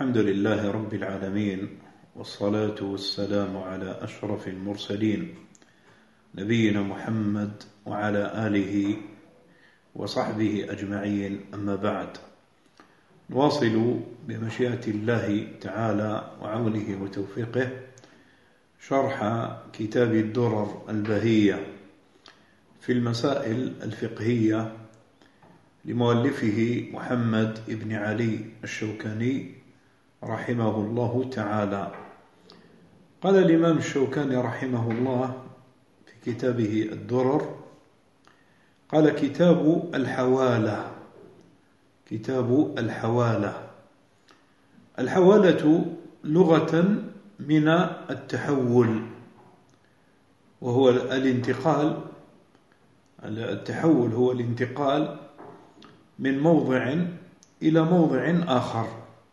الحمد لله رب العالمين، والصلاة والسلام على أشرف المرسلين نبينا محمد وعلى آله وصحبه أجمعين. أما بعد، نواصل بمشيئة الله تعالى وعونه وتوفيقه شرح كتاب الدرر البهية في المسائل الفقهية لمؤلفه محمد بن علي الشوكاني رحمه الله تعالى. قال الإمام الشوكاني رحمه الله في كتابه الدرر، قال: كتاب الحوالة. كتاب الحوالة. الحوالة لغة من التحول، وهو الانتقال. التحول هو الانتقال من موضع إلى موضع آخر.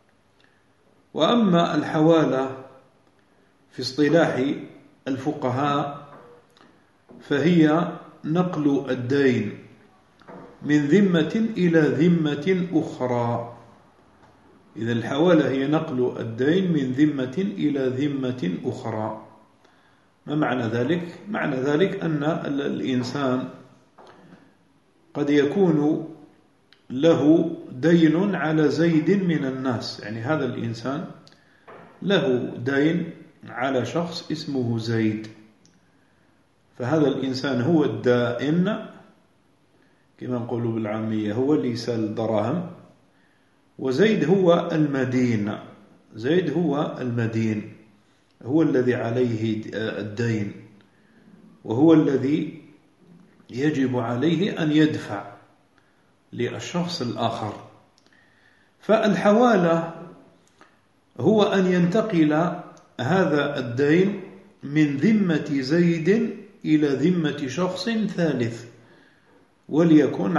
وأما الحوالة في اصطلاح الفقهاء فهي نقل الدين من ذمة إلى ذمة أخرى. إذا الحوالة هي نقل الدين من ذمة إلى ذمة أخرى. ما معنى ذلك؟ معنى ذلك أن الإنسان قد يكون له دين على زيد من الناس، يعني هذا الإنسان له دين على شخص اسمه زيد، فهذا الإنسان هو الدائن كما نقول بالعامية، هو اللي يسال الدراهم، وزيد هو المدين. زيد هو المدين، هو الذي عليه الدين، وهو الذي يجب عليه أن يدفع للشخص الآخر. فالحوالة هو أن ينتقل هذا الدين من ذمة زيد إلى ذمة شخص ثالث، وليكن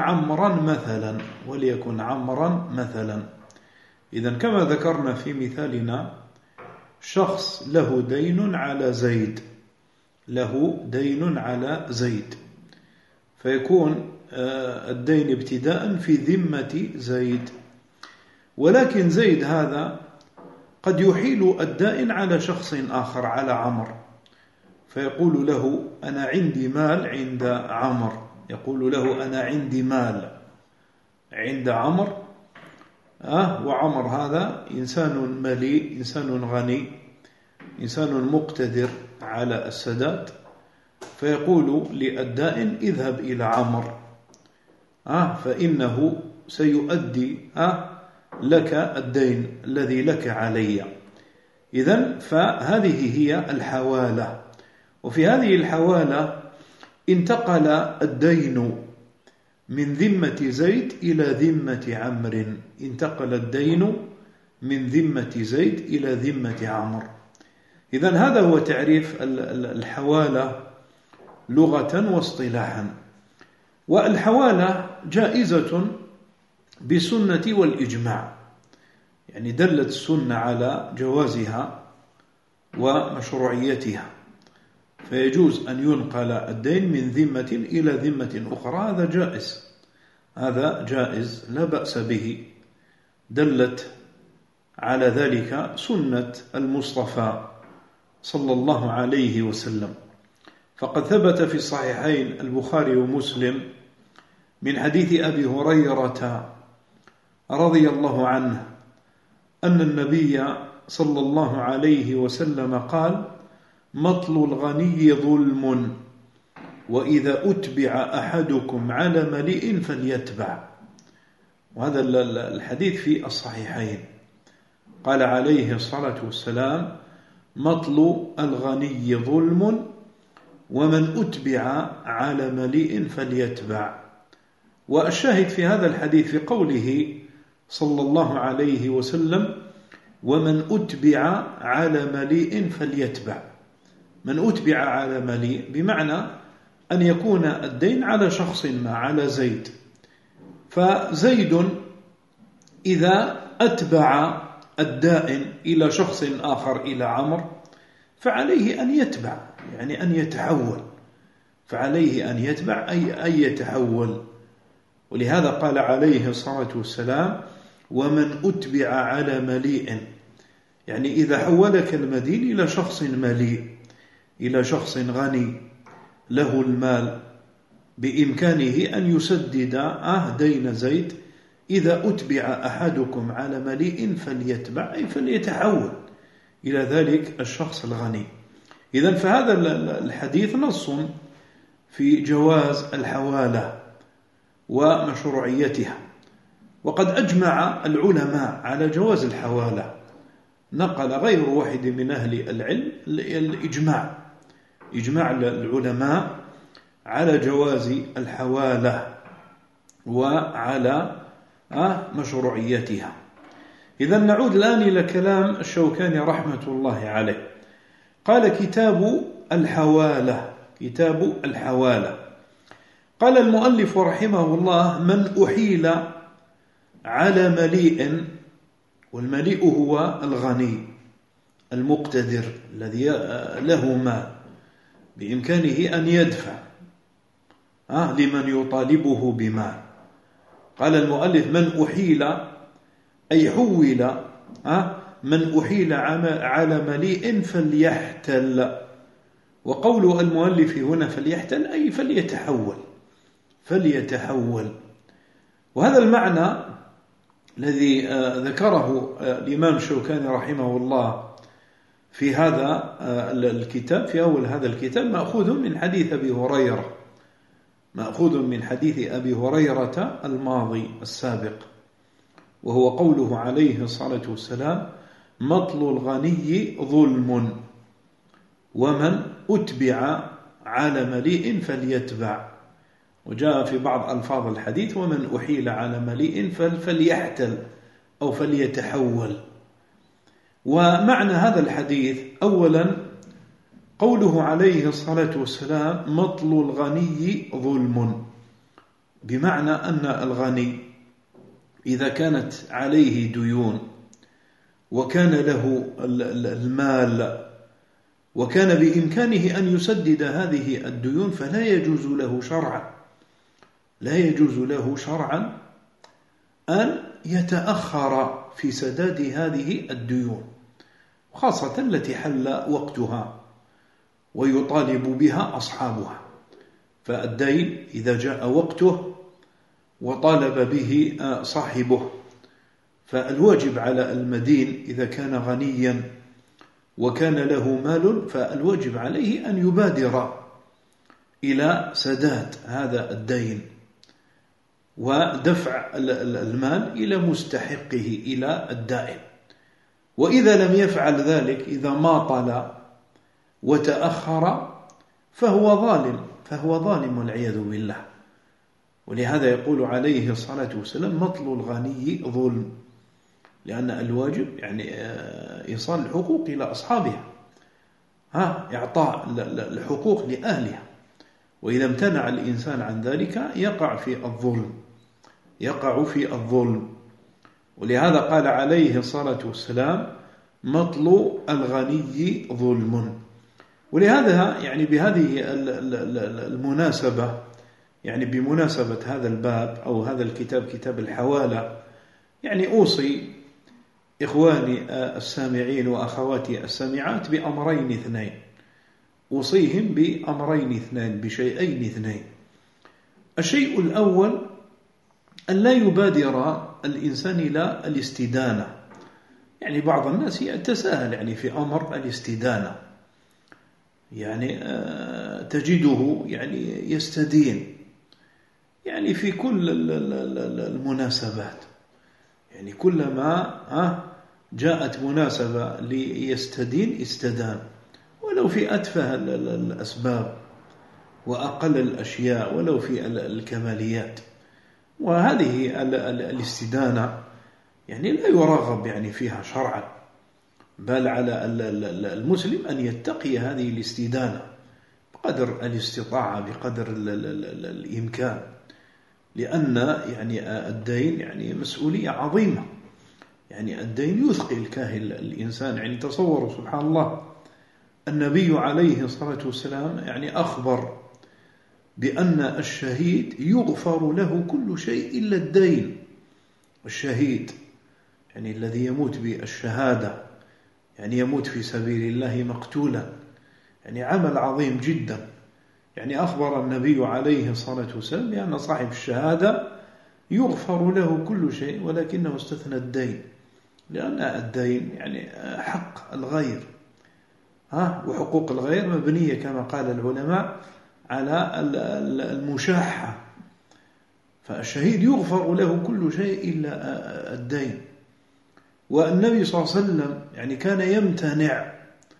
عمرا مثلا. إذن كما ذكرنا في مثالنا، شخص له دين على زيد، فيكون الدين ابتداء في ذمة زيد، ولكن زيد هذا قد يحيل الدائن على شخص آخر، على عمر، فيقول له: أنا عندي مال عند عمر. يقول له: أنا عندي مال عند عمر، وعمر هذا إنسان مليء، إنسان غني، إنسان مقتدر على السداد، فيقول للدائن: اذهب إلى عمر فإنه سيؤدي لك الدين الذي لك علي. إذن فهذه هي الحوالة. وفي هذه الحوالة انتقل الدين من ذمة زيد إلى ذمة عمرو. انتقل الدين من ذمة زيد إلى ذمة عمرو. إذن هذا هو تعريف الحوالة لغة واصطلاحا. والحوالة جائزة بسنة والإجماع، يعني دلت السنة على جوازها ومشروعيتها، فيجوز أن ينقل الدين من ذمة إلى ذمة أخرى. هذا جائز لا بأس به، دلت على ذلك سنة المصطفى صلى الله عليه وسلم. فقد ثبت في الصحيحين البخاري ومسلم من حديث أبي هريرة رضي الله عنه أن النبي صلى الله عليه وسلم قال: مطل الغني ظلم، وإذا أتبع أحدكم على مليء فليتبع. وهذا الحديث في الصحيحين. قال عليه الصلاة والسلام: مطل الغني ظلم، ومن أتبع على مليء فليتبع. والشاهد في هذا الحديث في قوله صلى الله عليه وسلم: ومن أتبع على مليء فليتبع. من أتبع على مليء بمعنى أن يكون الدين على شخص ما، على زيد. فزيد إذا أتبع الدائن إلى شخص آخر، إلى عمر، فعليه أن يتبع، يعني أن يتحول. فعليه أن يتبع أي يتحول. ولهذا قال عليه الصلاة والسلام: ومن أتبع على مليء، يعني إذا حولك المدين إلى شخص مليء، إلى شخص غني له المال بإمكانه أن يسدد دين زيد، إذا أتبع أحدكم على مليء فليتبع، أي فليتحول إلى ذلك الشخص الغني. إذن فهذا الحديث نص في جواز الحوالة ومشروعيتها، وقد أجمع العلماء على جواز الحوالة، نقل غير واحد من أهل العلم إجماع العلماء على جواز الحوالة وعلى مشروعيتها. إذن نعود الآن إلى كلام الشوكاني رحمة الله عليه. قال كتاب الحوالة. قال المؤلف رحمه الله: من أحيل على مليء، والمليء هو الغني المقتدر الذي له مال بإمكانه أن يدفع لمن يطالبه بمال. قال المؤلف: من أحيل أي حول، من أحيل على مليء فليحتل. وقول المؤلف هنا فليحتل أي فليتحول. وهذا المعنى الذي ذكره الإمام الشوكاني رحمه الله في هذا الكتاب، في أول هذا الكتاب، مأخوذ من حديث أبي هريرة الماضي السابق، وهو قوله عليه الصلاة والسلام: مطل الغني ظلم، ومن أتبع على مليء فليتبع. وجاء في بعض ألفاظ الحديث: ومن أحيل على مليء فليحتل أو فليتحول. ومعنى هذا الحديث: أولا قوله عليه الصلاة والسلام: مطل الغني ظلم، بمعنى أن الغني إذا كانت عليه ديون وكان له المال وكان بإمكانه أن يسدد هذه الديون، فلا يجوز له شرعا أن يتأخر في سداد هذه الديون، خاصة التي حل وقتها ويطالب بها أصحابها. فالدين إذا جاء وقته وطالب به صاحبه، فالواجب على المدين إذا كان غنيا وكان له مال، فالواجب عليه أن يبادر إلى سداد هذا الدين ودفع المال إلى مستحقه، إلى الدائن. وإذا لم يفعل ذلك، إذا ماطل وتأخر، فهو ظالم والعياذ بالله. ولهذا يقول عليه الصلاة والسلام: مطل الغني ظلم، لأن الواجب يعني إيصال الحقوق إلى أصحابها، إعطاء الحقوق لأهلها. وإذا امتنع الإنسان عن ذلك يقع في الظلم. ولهذا قال عليه الصلاة والسلام: مطل الغني ظلم. ولهذا يعني بهذه المناسبة، يعني بمناسبة هذا الباب أو هذا الكتاب، كتاب الحوالة، يعني أوصي إخواني السامعين وأخواتي السامعات بأمرين اثنين، أوصيهم بأمرين اثنين، بشيئين اثنين. الشيء الأول: أن لا يبادر الإنسان إلى الاستدانة. يعني بعض الناس يتساهل يعني في أمر الاستدانة، يعني تجده يعني يستدين يعني في كل المناسبات، يعني كلما جاءت مناسبة ليستدين استدان، ولو في أتفه الأسباب وأقل الأشياء، ولو في الكماليات. وهذه الاستدانة يعني لا يرغب يعني فيها شرعا، بل على المسلم أن يتقي هذه الاستدانة بقدر الاستطاعة، بقدر الإمكان، لأن يعني الدين يعني مسؤولية عظيمة. يعني الدين يثقل كاهل الإنسان. يعني تصوروا سبحان الله، النبي عليه الصلاة والسلام يعني أخبر بأن الشهيد يغفر له كل شيء إلا الدين. الشهيد يعني الذي يموت بالشهادة يعني يموت في سبيل الله مقتولا، يعني عمل عظيم جدا. يعني أخبر النبي عليه الصلاة والسلام بأن صاحب الشهادة يغفر له كل شيء، ولكنه استثنى الدين، لأن الدين يعني حق الغير، وحقوق الغير مبنية كما قال العلماء على المشاحة، فالشهيد يغفر له كل شيء إلا الدين. والنبي صلى الله عليه وسلم يعني كان يمتنع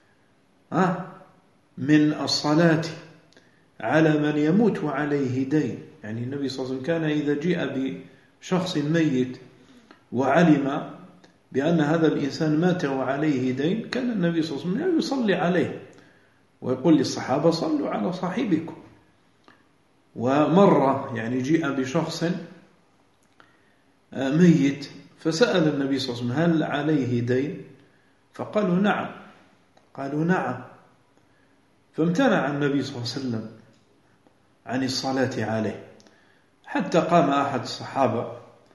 من الصلاة على من يموت وعليه دين. يعني النبي صلى الله عليه وسلم كان إذا جاء بشخص ميت وعلم بأن هذا الإنسان مات وعليه دين، كان النبي صلى الله عليه وسلم يصلي عليه ويقول للصحابة صلوا على صاحبكم. ومرة يعني جاء بشخص ميت فسأل النبي صلى الله عليه وسلم هل عليه دين؟ فقالوا نعم. قالوا نعم. فامتنع النبي صلى الله عليه وسلم عن الصلاة عليه، حتى قام أحد الصحابة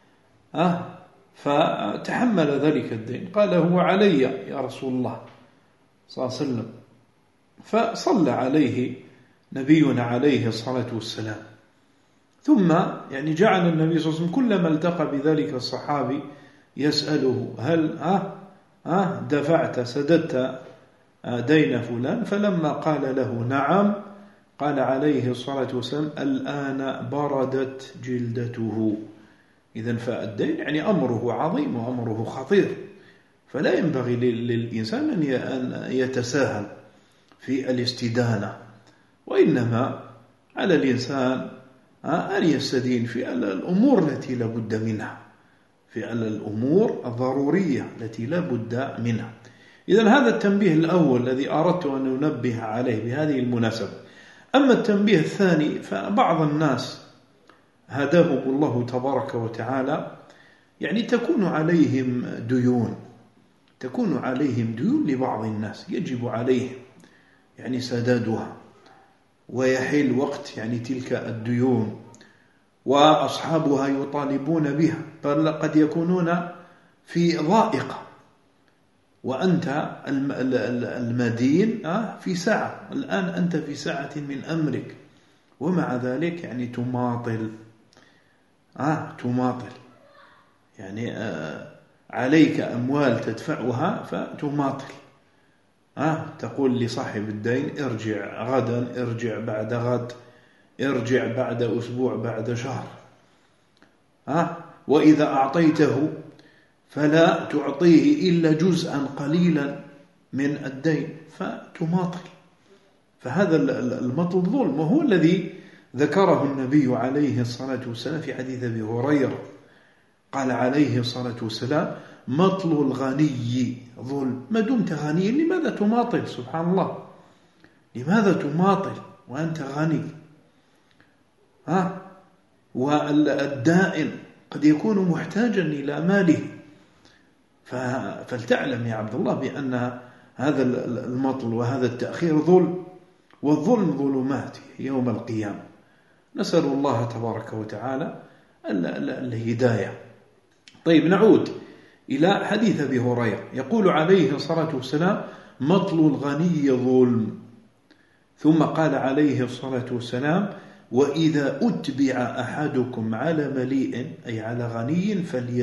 فتحمل ذلك الدين، قال هو علي يا رسول الله صلى الله عليه وسلم، فصلى عليه نبينا عليه الصلاة والسلام. ثم يعني جعل النبي صلى الله عليه وسلم كلما التقى بذلك الصحابي يسأله هل دفعت سددت دين فلان؟ فلما قال له نعم قال عليه الصلاة والسلام الآن بردت جلدته. إذن فالدين يعني أمره عظيم وأمره خطير، فلا ينبغي للإنسان أن يتساهل في الاستدانة، وإنما على الإنسان أن يستدين في الأمور التي لا بد منها، في الأمور الضرورية التي لا بد منها. إذن هذا التنبيه الأول الذي أردت أن ننبه عليه بهذه المناسبة. أما التنبيه الثاني، فبعض الناس هداهم الله تبارك وتعالى يعني تكون عليهم ديون لبعض الناس يجب عليهم يعني سدادها، ويحل وقت يعني تلك الديون وأصحابها يطالبون بها، بل قد يكونون في ضائقة وأنت المدين في ساعة، الآن أنت في ساعة من أمرك، ومع ذلك يعني تماطل يعني عليك أموال تدفعها فتماطل، تقول لصاحب الدين ارجع غدا، ارجع بعد غد، ارجع بعد أسبوع، بعد شهر، وإذا أعطيته فلا تعطيه إلا جزءا قليلا من الدين فتماطل. فهذا المطل ظلم، وهو الذي ذكره النبي عليه الصلاة والسلام في حديث أبي هريرة، قال عليه الصلاة والسلام مطل الغني ظلم. ما دمت غنيا لماذا تماطل؟ سبحان الله، لماذا تماطل وأنت غني؟ والدائن قد يكون محتاجا إلى ماله، فلتعلم يا عبد الله بأن هذا المطل وهذا التأخير ظلم، والظلم ظلمات يوم القيامة. نسأل الله تبارك وتعالى الهداية. طيب، نعود إلى حديث أبي هريرة. يقول عليه الصلاة والسلام مطل الغني ظلم. ثم قال عليه الصلاة والسلام وإذا أتبع أحدكم على مليء أي على غني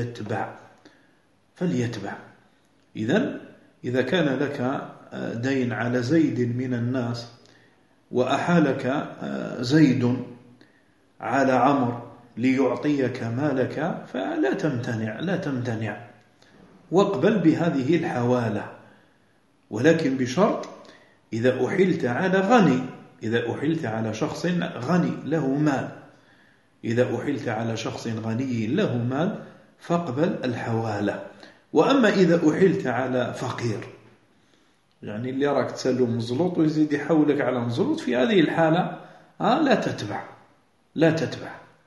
فليتبع. إذا كان لك دين على زيد من الناس وأحالك زيد على عمر ليعطيك مالك فلا تمتنع واقبل بهذه الحوالة، ولكن بشرط إذا أحلت على غني، إذا أحلت على شخص غني له مال، إذا أحلت على شخص غني له مال فاقبل الحوالة. وأما إذا أحلت على فقير، يعني اللي راك تسلم مزلوط ويزيد يحولك على مزلوط، في هذه الحالة لا تتبع،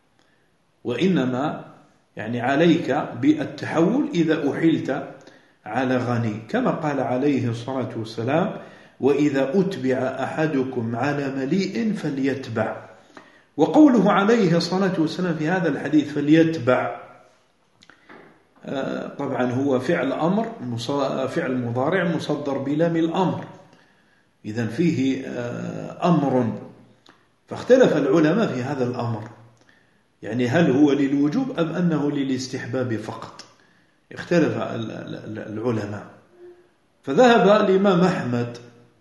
وإنما يعني عليك بالتحول إذا أحلت على غني، كما قال عليه الصلاة والسلام وإذا أتبع أحدكم على مليء فليتبع. وقوله عليه الصلاة والسلام في هذا الحديث فليتبع، طبعا هو فعل أمر، فعل مضارع مصدر بلام الأمر، إذن فيه أمر. فاختلف العلماء في هذا الأمر، يعني هل هو للوجوب أم أنه للاستحباب فقط؟ اختلف العلماء. فذهب الإمام أحمد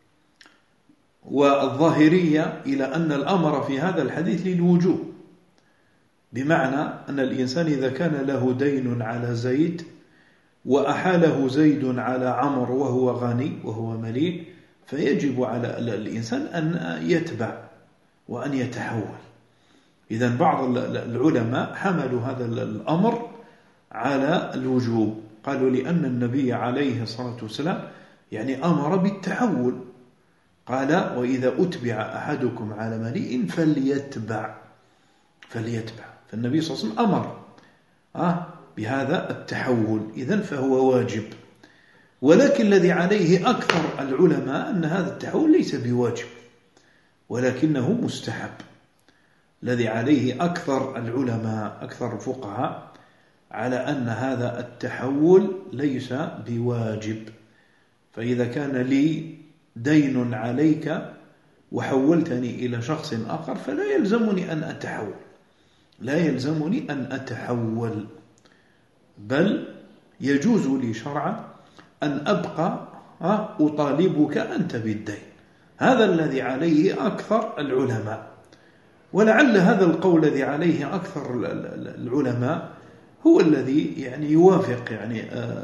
والظاهرية إلى أن الأمر في هذا الحديث للوجوب، بمعنى أن الإنسان إذا كان له دين على زيد وأحاله زيد على عمر وهو غني وهو مليء، فيجب على الإنسان أن يتبع وأن يتحول. إذن بعض العلماء حملوا هذا الأمر على الوجوب، قالوا لأن النبي عليه الصلاة والسلام يعني أمر بالتحول، قال وإذا أتبع أحدكم على مليء فليتبع. فالنبي صلى الله عليه وسلم أمر بهذا التحول، إذن فهو واجب. ولكن الذي عليه أكثر العلماء أن هذا التحول ليس بواجب ولكنه مستحب. الذي عليه أكثر العلماء أكثر الفقهاء على أن هذا التحول ليس بواجب. فإذا كان لي دين عليك وحولتني إلى شخص آخر فلا يلزمني أن أتحول، لا يلزمني أن أتحول، بل يجوز لي شرعا أن أبقى أطالبك أنت بالدين. هذا الذي عليه أكثر العلماء، ولعل هذا القول الذي عليه أكثر العلماء هو الذي يعني يوافق يعني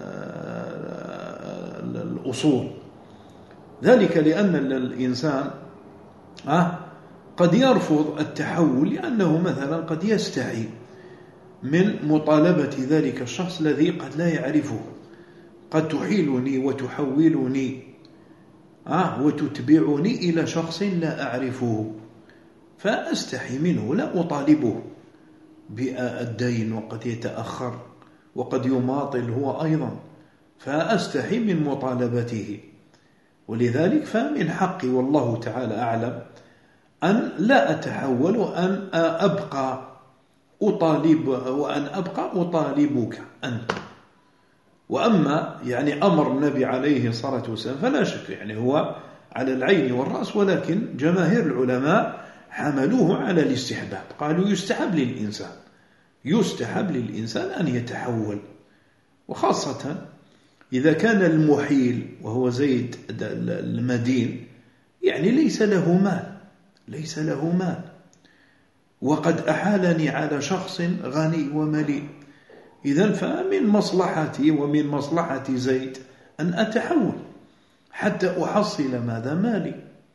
الأصول. ذلك لأن الإنسان قد يرفض التحول لأنه مثلا قد يستحي من مطالبة ذلك الشخص الذي قد لا يعرفه، قد تحيلني وتحولني وتتبعني إلى شخص لا أعرفه، فأستحي منه، لا أطالبه بالدين، وقد يتأخر وقد يماطل هو أيضا، فأستحي من مطالبته. ولذلك فمن حقي والله تعالى أعلم أن لا أتحول وأن أبقى أطالبك أنت. وأما يعني أمر النبي عليه الصلاة والسلام فلا شك يعني هو على العين والرأس، ولكن جماهير العلماء حملوه على الاستحباب، قالوا يستحب للإنسان أن يتحول، وخاصة إذا كان المحيل وهو زيد المدين يعني ليس له مال وقد أحالني على شخص غني ومليء، إذن فمن مصلحتي ومن مصلحة زيد أن أتحول حتى أحصل مالي.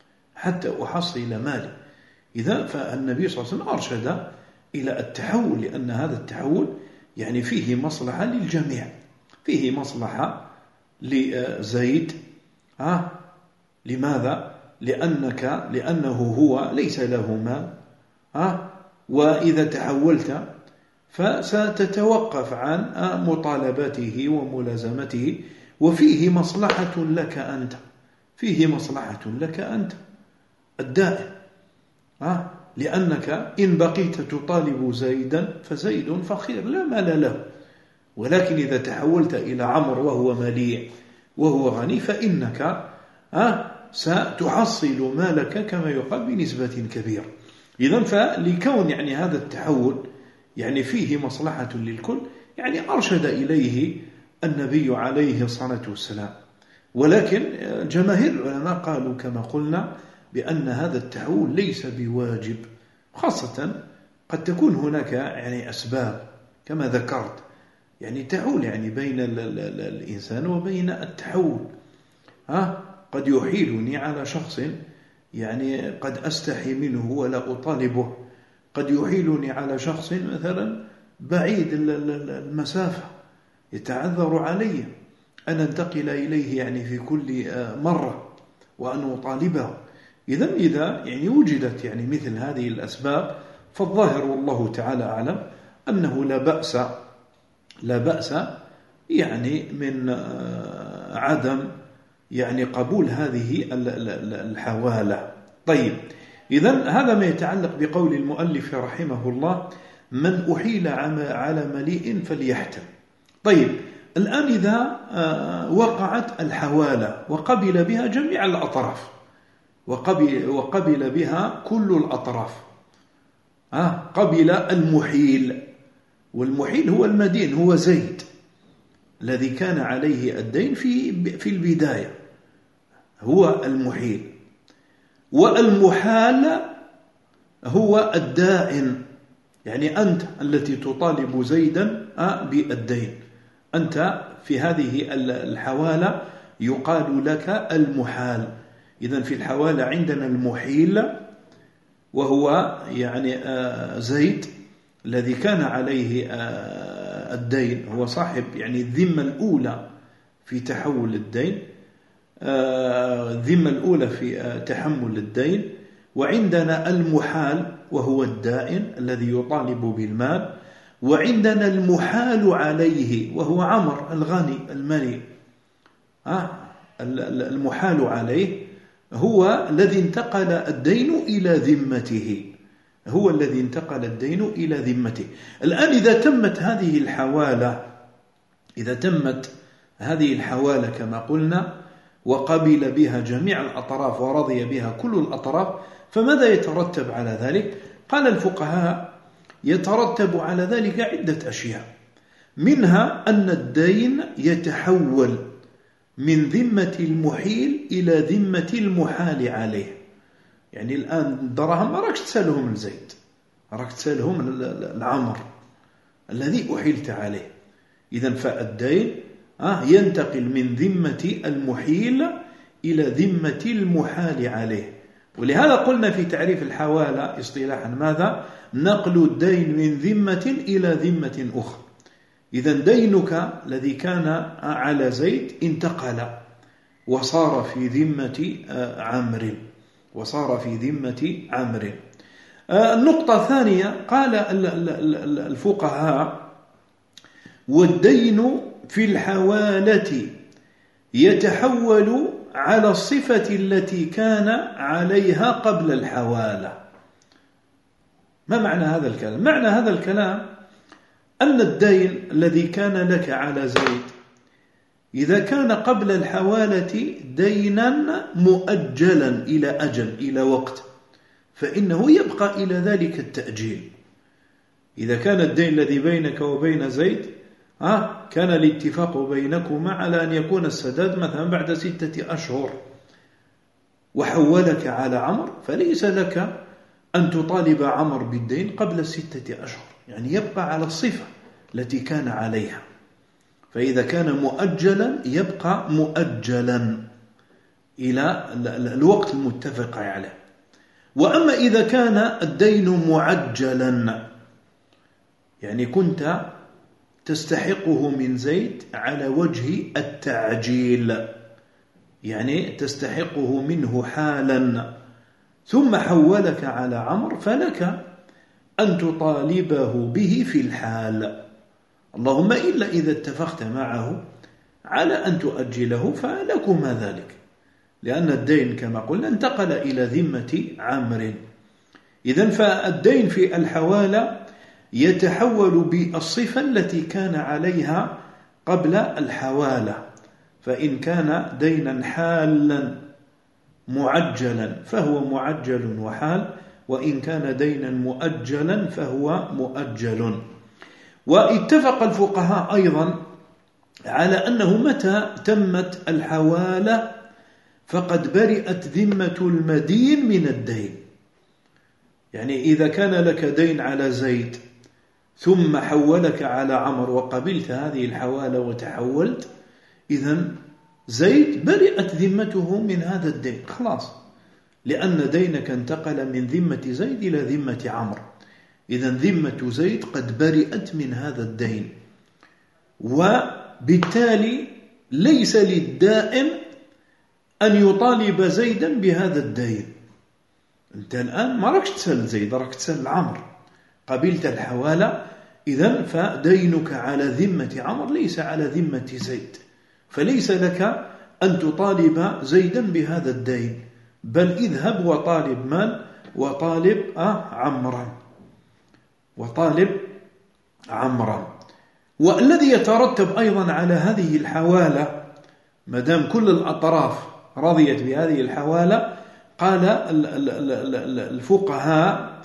إذا فالنبي صلى الله عليه وسلم أرشد إلى التحول، لأن هذا التحول يعني فيه مصلحة للجميع، فيه مصلحة لزيد. لماذا؟ لأنه هو ليس له مال، وإذا تحولت فستتوقف عن مطالبته وملازمته، وفيه مصلحة لك أنت الدائم، لأنك إن بقيت تطالب زيدا فزيد فقير لا مال له، ولكن إذا تحولت إلى عمر وهو مليء وهو غني فإنك ستحصل مالك كما يقال بنسبة كبيرة. إذن فلكون يعني هذا التحول يعني فيه مصلحة للكل يعني أرشد إليه النبي عليه الصلاة والسلام. ولكن جماهير العلماء قالوا كما قلنا بأن هذا التحول ليس بواجب، خاصة قد تكون هناك يعني أسباب كما ذكرت يعني تحول يعني بين الإنسان وبين التحول. قد يحيلني على شخص يعني قد أستحي منه ولا أطالبه، قد يحيلني على شخص مثلا بعيد المسافة يتعذر علي أن أنتقل إليه يعني في كل مرة وأن أطالبه. إذا يعني وجدت يعني مثل هذه الأسباب فالظاهر والله تعالى أعلم أنه لا بأس يعني من عدم يعني قبول هذه الحوالة. طيب، إذن هذا ما يتعلق بقول المؤلف رحمه الله: من أحيل على مليء فليحتم. طيب الآن إذا وقعت الحوالة وقبل بها جميع الأطراف، وقبل بها كل الأطراف، قبل المحيل، والمحيل هو المدين، هو زيد الذي كان عليه الدين في البداية، هو المحيل. والمحال هو الدائن، يعني أنت التي تطالب زيدا بالدين، أنت في هذه الحوالة يقال لك المحال. إذن في الحوالة عندنا المحيل وهو يعني زيد الذي كان عليه الدين، هو صاحب يعني الذمة الأولى في تحول الدين، الذمة الأولى في تحمل الدين. وعندنا المحال وهو الدائن الذي يطالب بالمال. وعندنا المحال عليه وهو عمر الغني المني. المحال عليه هو الذي انتقل الدين إلى ذمته، هو الذي انتقل الدين إلى ذمته. الآن إذا تمت هذه الحوالة كما قلنا وقبل بها جميع الأطراف ورضي بها كل الأطراف، فماذا يترتب على ذلك؟ قال الفقهاء يترتب على ذلك عدة أشياء، منها أن الدين يتحول من ذمة المحيل إلى ذمة المحال عليه. يعني الآن الدراهم ما راكش تسألهم لزيد، راك تسألهم العمر الذي أحيلت عليه. إذن فالدين ينتقل من ذمة المحيل إلى ذمة المحال عليه. ولهذا قلنا في تعريف الحوالة اصطلاحا ماذا؟ نقل الدين من ذمة إلى ذمة أخرى. إذن دينك الذي كان على زيد انتقل وصار في ذمة عمرو. النقطة الثانية قال الفقهاء والدين في الحوالة يتحول على الصفة التي كان عليها قبل الحوالة. ما معنى هذا الكلام؟ معنى هذا الكلام أن الدين الذي كان لك على زيد إذا كان قبل الحوالة دينا مؤجلا إلى أجل، إلى وقت، فإنه يبقى إلى ذلك التأجيل. إذا كان الدين الذي بينك وبين زيد كان الاتفاق بينكما على أن يكون السداد مثلا بعد 6 أشهر وحولك على عمر، فليس لك أن تطالب عمر بالدين قبل 6 أشهر، يعني يبقى على الصفة التي كان عليها. فإذا كان مؤجلا يبقى مؤجلا إلى الوقت المتفق عليه. وأما إذا كان الدين معجلا، يعني كنت تستحقه من زيد على وجه التعجيل، يعني تستحقه منه حالا ثم حولك على عمر، فلك أن تطالبه به في الحال، اللهم إلا إذا اتفقت معه على أن تؤجله فلكما ذلك، لأن الدين كما قلنا انتقل إلى ذمة عمرو. إذن فالدين في الحوالة يتحول بالصفة التي كان عليها قبل الحوالة، فإن كان دينا حالا معجلا فهو معجل وحال، وإن كان دينا مؤجلا فهو مؤجل. واتفق الفقهاء أيضا على أنه متى تمت الحوالة فقد برئت ذمة المدين من الدين. يعني إذا كان لك دين على زيد ثم حولك على عمر وقبلت هذه الحوالة وتحولت، إذن زيد برئت ذمته من هذا الدين خلاص، لأن دينك انتقل من ذمة زيد إلى ذمة عمر. إذن ذمة زيد قد برئت من هذا الدين، وبالتالي ليس للدائن أن يطالب زيدا بهذا الدين. أنت الآن ما راكش تسأل زيد، راك تسأل عمر، قبلت الحوالة، إذن فدينك على ذمة عمر ليس على ذمة زيد، فليس لك أن تطالب زيدا بهذا الدين، بل اذهب وطالب من؟ وطالب عمرا. والذي يترتب أيضا على هذه الحوالة ما دام كل الأطراف رضيت بهذه الحوالة، قال الفقهاء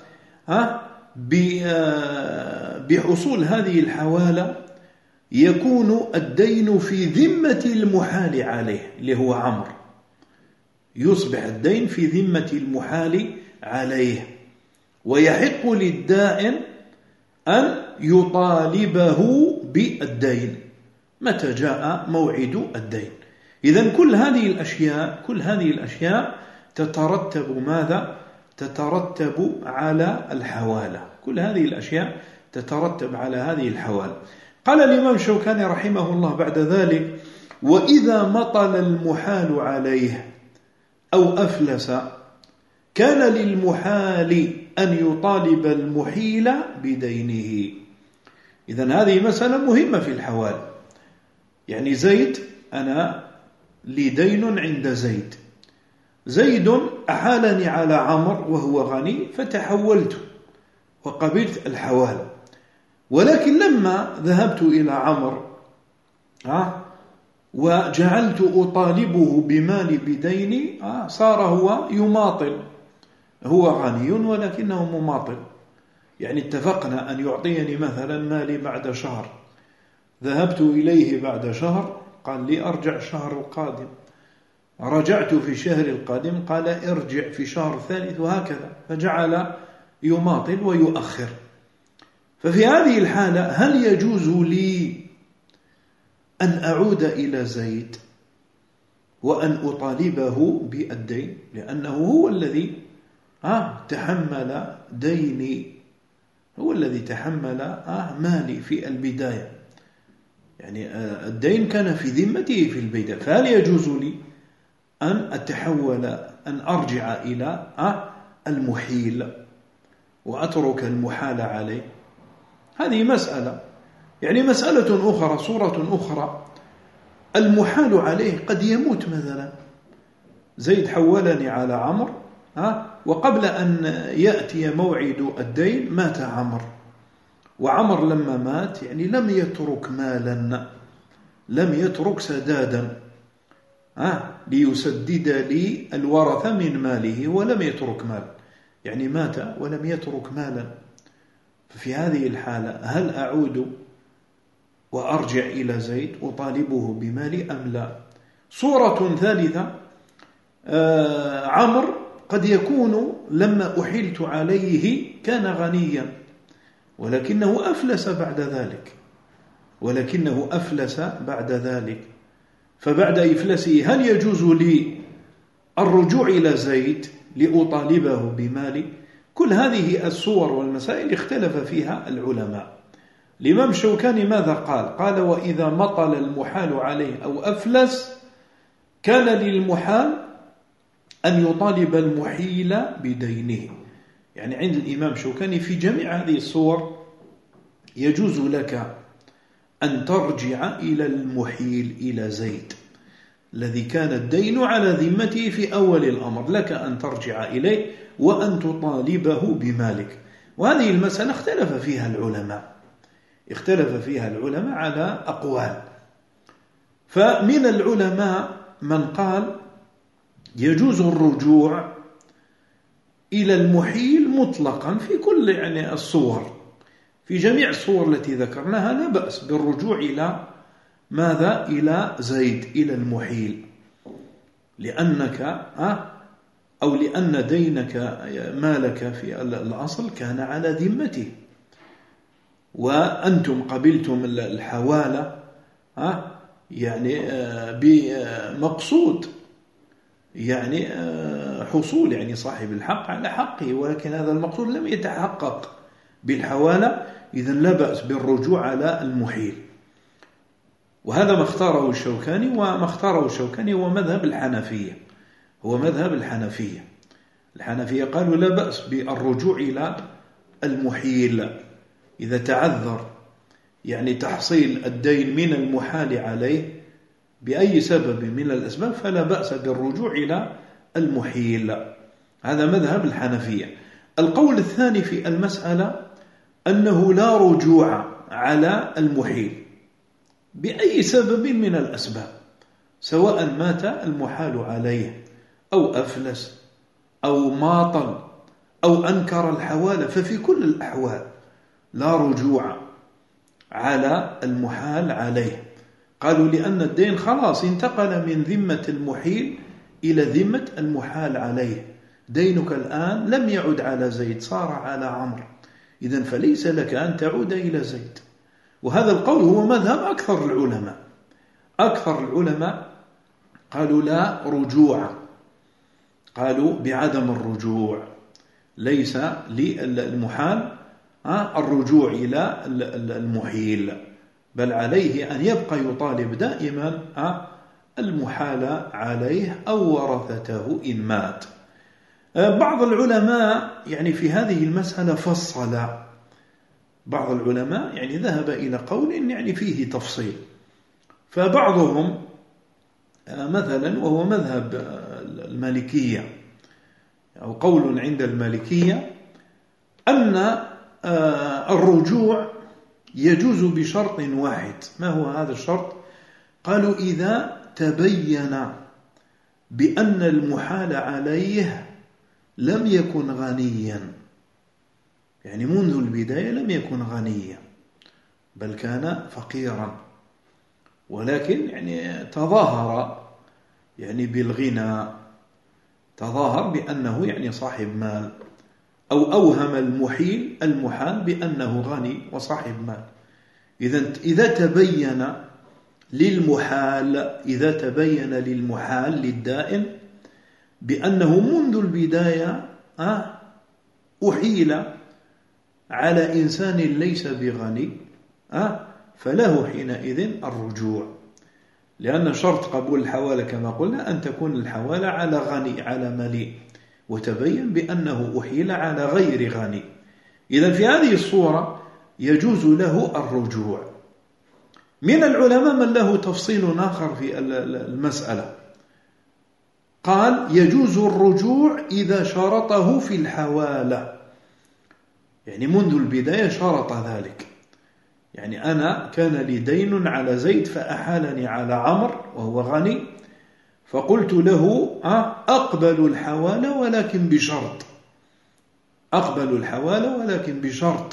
بحصول هذه الحوالة يكون الدين في ذمة المحال عليه اللي هو عمرو، يصبح الدين في ذمة المحال عليه، ويحق للدائن أن يطالبه بالدين متى جاء موعد الدين. إذن كل هذه الأشياء تترتب ماذا؟ تترتب على الحوالة. كل هذه الأشياء تترتب على هذه الحوالة. قال الإمام الشوكاني رحمه الله بعد ذلك: وإذا مطل المحال عليه أو أفلس كان للمحال أن يطالب المحيل بدينه. إذن هذه مسألة مهمة في الحوالة. يعني زيد، أنا لي دين عند زيد أحالني على عمرو وهو غني فتحولت وقبلت الحوالة، ولكن لما ذهبت إلى عمرو وجعلت أطالبه بمالي بديني صار هو يماطل، هو غني ولكنه مماطل. يعني اتفقنا أن يعطيني مثلا مالي بعد شهر، ذهبت إليه بعد شهر قال لي أرجع الشهر القادم، رجعت في الشهر القادم قال ارجع في شهر الثالث، وهكذا، فجعل يماطل ويؤخر. ففي هذه الحالة هل يجوز لي أن أعود إلى زيد وأن أطالبه بالدين؟ لأنه هو الذي تحمل ديني، هو الذي تحمل مالي في البداية، يعني الدين كان في ذمته في البداية. فهل يجوز لي أن أتحول، أن أرجع إلى المحيل وأترك المحال عليه؟ هذه مسألة. يعني مسألة أخرى، صورة أخرى، المحال عليه قد يموت مثلا. زيد حولني على عمرو وقبل أن يأتي موعد الدين مات عمرو، وعمر لما مات يعني لم يترك مالا، لم يترك سدادا ليسدد لي الورثة من ماله، ولم يترك مال، يعني مات ولم يترك مالا. ففي هذه الحالة هل أعود وأرجع إلى زيد أطالبه بمالي أم لا؟ صورة ثالثة، عمرو قد يكون لما أحلت عليه كان غنيا ولكنه أفلس بعد ذلك، فبعد إفلاسه هل يجوز لي الرجوع إلى زيد لأطالبه بمالي؟ كل هذه الصور والمسائل اختلف فيها العلماء. الإمام الشوكاني ماذا قال؟ قال: وإذا مطل المحال عليه أو أفلس كان للمحال أن يطالب المحيل بدينه. يعني عند الإمام الشوكاني في جميع هذه الصور يجوز لك أن ترجع إلى المحيل، إلى زيد الذي كان الدين على ذمته في أول الأمر، لك أن ترجع إليه وأن تطالبه بمالك. وهذه المسألة اختلف فيها العلماء على أقوال. فمن العلماء من قال يجوز الرجوع إلى المحيل مطلقا في كل الصور، في جميع الصور التي ذكرناها لا بأس بالرجوع إلى ماذا؟ إلى زيد، إلى المحيل، لأنك أو لأن دينك مالك في الأصل كان على ذمته، وأنتم قبلتم الحوالة يعني بمقصود يعني حصول يعني صاحب الحق على حقه، ولكن هذا المقصود لم يتحقق بالحوالة، إذن لا بأس بالرجوع على المحيل. وهذا ما اختاره الشوكاني، وما اختاره الشوكاني هو مذهب الحنفية. الحنفية قالوا لا بأس بالرجوع إلى المحيل إذا تعذر يعني تحصيل الدين من المحال عليه بأي سبب من الأسباب، فلا بأس بالرجوع إلى المحيل. هذا مذهب الحنفية. القول الثاني في المسألة أنه لا رجوع على المحيل بأي سبب من الأسباب، سواء مات المحال عليه أو أفلس أو ماطل أو أنكر الحوالة، ففي كل الأحوال لا رجوع على المحال عليه. قالوا لأن الدين خلاص انتقل من ذمة المحيل إلى ذمة المحال عليه. دينك الآن لم يعد على زيد، صار على عمرو، إذن فليس لك أن تعود إلى زيد. وهذا القول هو مذهب أكثر العلماء. أكثر العلماء قالوا لا رجوع، قالوا بعدم الرجوع، ليس للمحال الرجوع إلى المحيل، بل عليه أن يبقى يطالب دائما المحال عليه أو ورثته إن مات. بعض العلماء يعني في هذه المسألة فصل، بعض العلماء يعني ذهب إلى قول يعني فيه تفصيل. فبعضهم مثلا، وهو مذهب المالكية أو قول عند المالكية، أن الرجوع يجوز بشرط واحد. ما هو هذا الشرط؟ قالوا إذا تبين بأن المحال عليه لم يكن غنيا، يعني منذ البداية لم يكن غنيا بل كان فقيرا، ولكن يعني تظاهر يعني بالغنى، تظاهر بأنه يعني صاحب مال، أو أوهم المحال بأنه غني وصاحب مال. إذا تبين للمحال للدائن بأنه منذ البداية أحيل على إنسان ليس بغني، فله حينئذ الرجوع، لأن شرط قبول الحوالة كما قلنا أن تكون الحوالة على غني، على مليء، وتبين بأنه أحيل على غير غني. إذن في هذه الصورة يجوز له الرجوع. من العلماء من له تفصيل آخر في المسألة، قال يجوز الرجوع إذا شرطه في الحوالة، يعني منذ البداية شرط ذلك. يعني أنا كان لي دين على زيد فأحالني على عمرو وهو غني، فقلت له أقبل الحوالة ولكن بشرط، أقبل الحوالة ولكن بشرط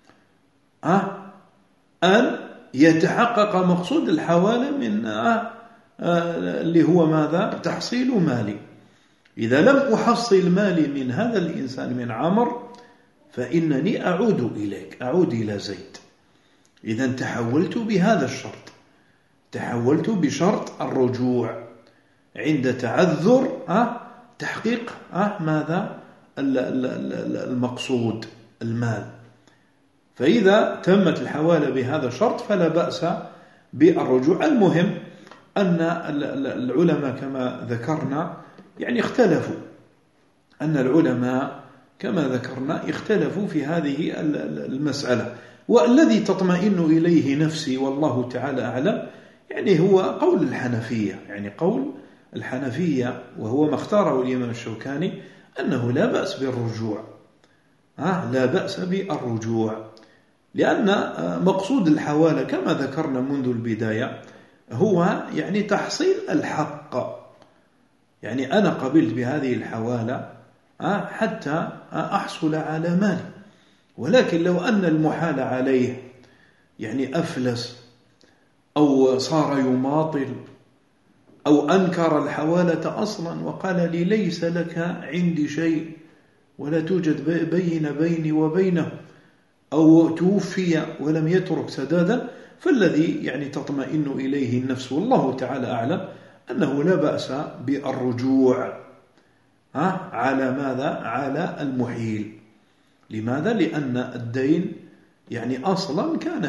أن يتحقق مقصود الحوالة من اللي هو ماذا؟ تحصيل مالي. إذا لم أحصل مالي من هذا الإنسان من عمرو فإنني أعود إليك، أعود إلى زيد. إذن تحولت بهذا الشرط، تحولت بشرط الرجوع عند تعذر تحقيق ماذا؟ المقصود المال. فإذا تمت الحوالة بهذا الشرط فلا بأس بالرجوع. المهم أن العلماء كما ذكرنا يعني اختلفوا، أن العلماء كما ذكرنا اختلفوا في هذه المسألة، والذي تطمئن إليه نفسي والله تعالى أعلم يعني هو قول الحنفية، يعني قول الحنفية، وهو ما اختاره الإمام الشوكاني أنه لا بأس بالرجوع، لا بأس بالرجوع، لأن مقصود الحوالة كما ذكرنا منذ البداية هو يعني تحصيل الحق. يعني أنا قبلت بهذه الحوالة حتى أحصل على مالي، ولكن لو أن المحال عليه يعني أفلس أو صار يماطل أو أنكر الحوالة أصلا وقال لي ليس لك عندي شيء ولا توجد بيني وبينه، أو توفي ولم يترك سدادا، فالذي يعني تطمئن إليه النفس والله تعالى أعلم أنه لا بأس بالرجوع على ماذا؟ على المحيل. لماذا؟ لأن الدين يعني أصلا كان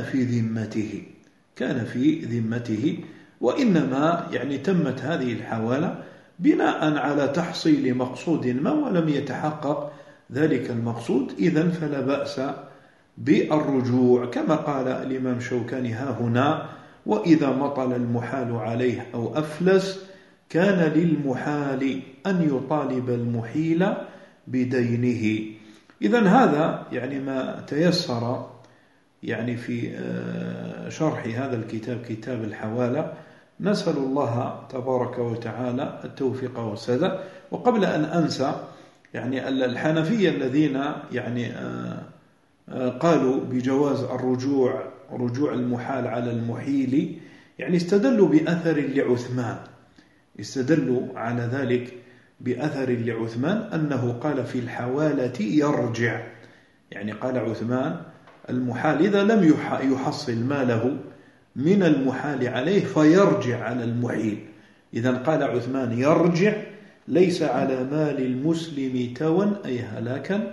في ذمته، وإنما يعني تمت هذه الحوالة بناء على تحصيل مقصود ما ولم يتحقق ذلك المقصود، إذن فلا بأس بالرجوع، كما قال الإمام شوكاني ها هنا: وإذا مطل المحال عليه أو أفلس كان للمحال أن يطالب المحيل بدينه. إذن هذا يعني ما تيسر يعني في شرح هذا الكتاب كتاب الحوالة. نسأل الله تبارك وتعالى التوفيق والسداد. وقبل أن أنسى، يعني الحنفية الذين يعني قالوا بجواز رجوع المحال على المحيل، يعني استدلوا بأثر لعثمان، استدلوا على ذلك بأثر لعثمان أنه قال في الحوالة يرجع، يعني قال عثمان المحال إذا لم يحصل ماله من المحال عليه فيرجع على المحيل. إذن قال عثمان يرجع ليس على مال المسلم توا أي هلاكا،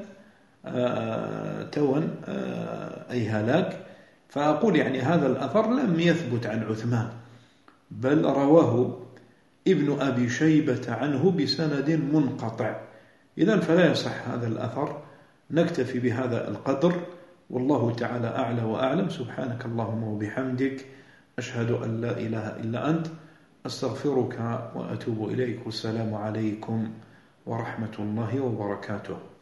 أي هلاك. فأقول يعني هذا الأثر لم يثبت عن عثمان، بل رواه ابن أبي شيبة عنه بسند منقطع. إذن فلا يصح هذا الأثر. نكتفي بهذا القدر، والله تعالى أعلى وأعلم. سبحانك اللهم وبحمدك، أشهد أن لا إله إلا أنت، أستغفرك وأتوب إليك. والسلام عليكم ورحمة الله وبركاته.